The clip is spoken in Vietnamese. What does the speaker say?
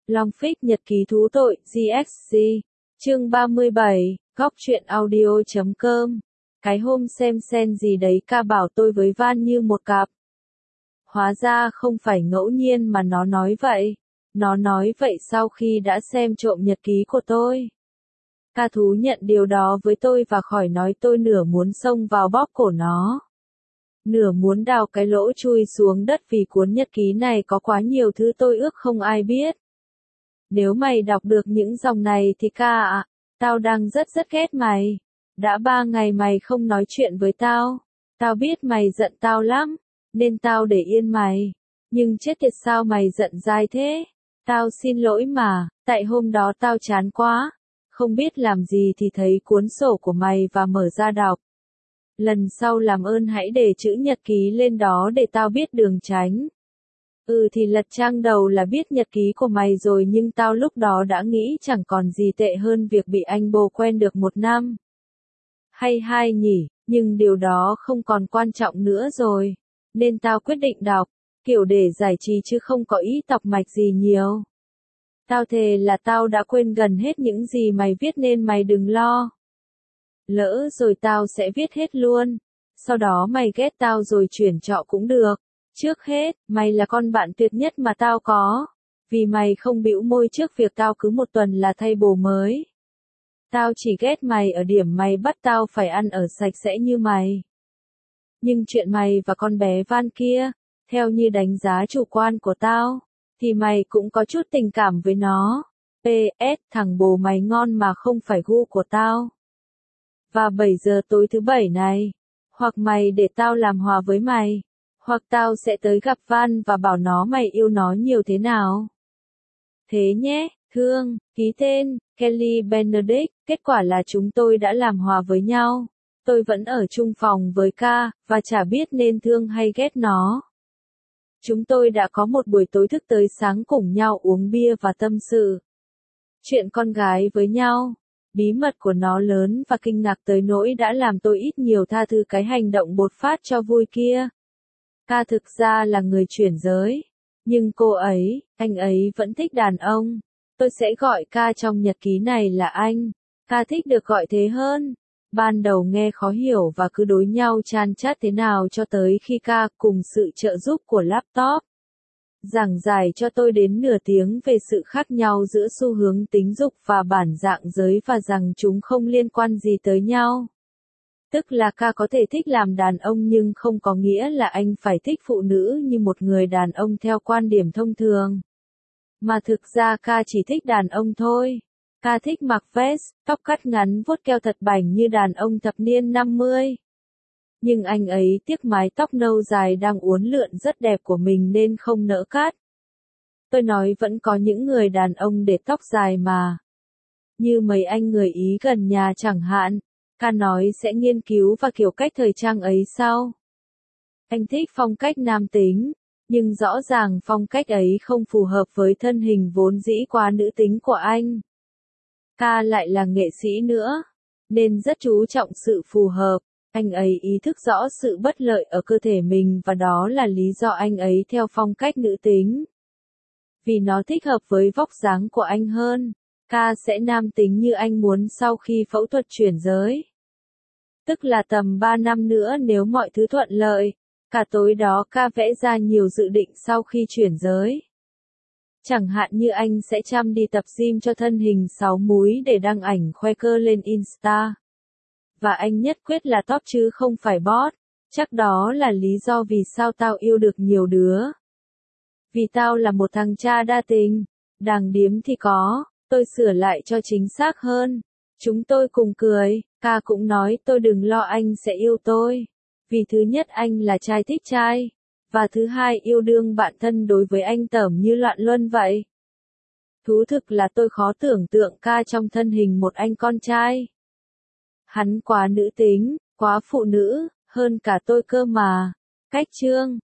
Long Phích nhật ký thú tội, GXG. Chương 37, góc truyện audio.com. Cái hôm xem sen gì đấy ca bảo tôi với Van như một cặp. Hóa ra không phải ngẫu nhiên mà nó nói vậy. Nó nói vậy sau khi đã xem trộm nhật ký của tôi. Ca thú nhận điều đó với tôi và khỏi nói tôi nửa muốn xông vào bóp cổ nó. Nửa muốn đào cái lỗ chui xuống đất vì cuốn nhật ký này có quá nhiều thứ tôi ước không ai biết. Nếu mày đọc được những dòng này thì ca ạ, tao đang rất ghét mày. Đã 3 ngày mày không nói chuyện với tao. Tao biết mày giận tao lắm, nên tao để yên mày. Nhưng chết tiệt sao mày giận dai thế? Tao xin lỗi mà, tại hôm đó tao chán quá. Không biết làm gì thì thấy cuốn sổ của mày và mở ra đọc. Lần sau làm ơn hãy để chữ nhật ký lên đó để tao biết đường tránh. Thì lật trang đầu là biết nhật ký của mày rồi nhưng tao lúc đó đã nghĩ chẳng còn gì tệ hơn việc bị anh bồ quen được 1 năm. Hay 2 nhỉ, nhưng điều đó không còn quan trọng nữa rồi. Nên tao quyết định đọc, kiểu để giải trí chứ không có ý tọc mạch gì nhiều. Tao thề là tao đã quên gần hết những gì mày viết nên mày đừng lo. Lỡ rồi tao sẽ viết hết luôn. Sau đó mày ghét tao rồi chuyển trọ cũng được. Trước hết, mày là con bạn tuyệt nhất mà tao có. Vì mày không bĩu môi trước việc tao cứ 1 tuần là thay bồ mới. Tao chỉ ghét mày ở điểm mày bắt tao phải ăn ở sạch sẽ như mày. Nhưng chuyện mày và con bé Van kia, theo như đánh giá chủ quan của tao, thì mày cũng có chút tình cảm với nó. PS, thằng bồ mày ngon mà không phải gu của tao. Và 7 giờ tối thứ Bảy này, hoặc mày để tao làm hòa với mày, hoặc tao sẽ tới gặp Van và bảo nó mày yêu nó nhiều thế nào. Thế nhé, thương, ký tên, Kelly Benedict. Kết quả là chúng tôi đã làm hòa với nhau. Tôi vẫn ở chung phòng với ca, và chả biết nên thương hay ghét nó. Chúng tôi đã có một buổi tối thức tới sáng cùng nhau uống bia và tâm sự. Chuyện con gái với nhau. Bí mật của nó lớn và kinh ngạc tới nỗi đã làm tôi ít nhiều tha thứ cái hành động bột phát cho vui kia. Ca thực ra là người chuyển giới. Nhưng cô ấy, anh ấy vẫn thích đàn ông. Tôi sẽ gọi ca trong nhật ký này là anh. Ca thích được gọi thế hơn. Ban đầu nghe khó hiểu và cứ đối nhau chan chát thế nào cho tới khi ca cùng sự trợ giúp của laptop giảng giải cho tôi đến nửa tiếng về sự khác nhau giữa xu hướng tính dục và bản dạng giới và rằng chúng không liên quan gì tới nhau. Tức là ca có thể thích làm đàn ông nhưng không có nghĩa là anh phải thích phụ nữ như một người đàn ông theo quan điểm thông thường. Mà thực ra ca chỉ thích đàn ông thôi. Ca thích mặc vest, tóc cắt ngắn vuốt keo thật bảnh như đàn ông thập niên 50. Nhưng anh ấy tiếc mái tóc nâu dài đang uốn lượn rất đẹp của mình nên không nỡ cắt. Tôi nói vẫn có những người đàn ông để tóc dài mà. Như mấy anh người Ý gần nhà chẳng hạn. Ca nói sẽ nghiên cứu và kiểu cách thời trang ấy sau. Anh thích phong cách nam tính, nhưng rõ ràng phong cách ấy không phù hợp với thân hình vốn dĩ quá nữ tính của anh. Ca lại là nghệ sĩ nữa, nên rất chú trọng sự phù hợp. Anh ấy ý thức rõ sự bất lợi ở cơ thể mình và đó là lý do anh ấy theo phong cách nữ tính. Vì nó thích hợp với vóc dáng của anh hơn. Ca sẽ nam tính như anh muốn sau khi phẫu thuật chuyển giới. Tức là tầm 3 năm nữa nếu mọi thứ thuận lợi. Cả tối đó ca vẽ ra nhiều dự định sau khi chuyển giới. Chẳng hạn như anh sẽ chăm đi tập gym cho thân hình 6 múi để đăng ảnh khoe cơ lên Insta. Và anh nhất quyết là top chứ không phải bot. Chắc đó là lý do vì sao tao yêu được nhiều đứa. Vì tao là một thằng cha đa tình. Đàng điếm thì có, tôi sửa lại cho chính xác hơn. Chúng tôi cùng cười, ca cũng nói tôi đừng lo anh sẽ yêu tôi. Vì thứ nhất anh là trai thích trai. Và thứ hai yêu đương bạn thân đối với anh tởm như loạn luân vậy. Thú thực là tôi khó tưởng tượng ca trong thân hình một anh con trai. Hắn quá nữ tính, quá phụ nữ, hơn cả tôi cơ mà. Cách chương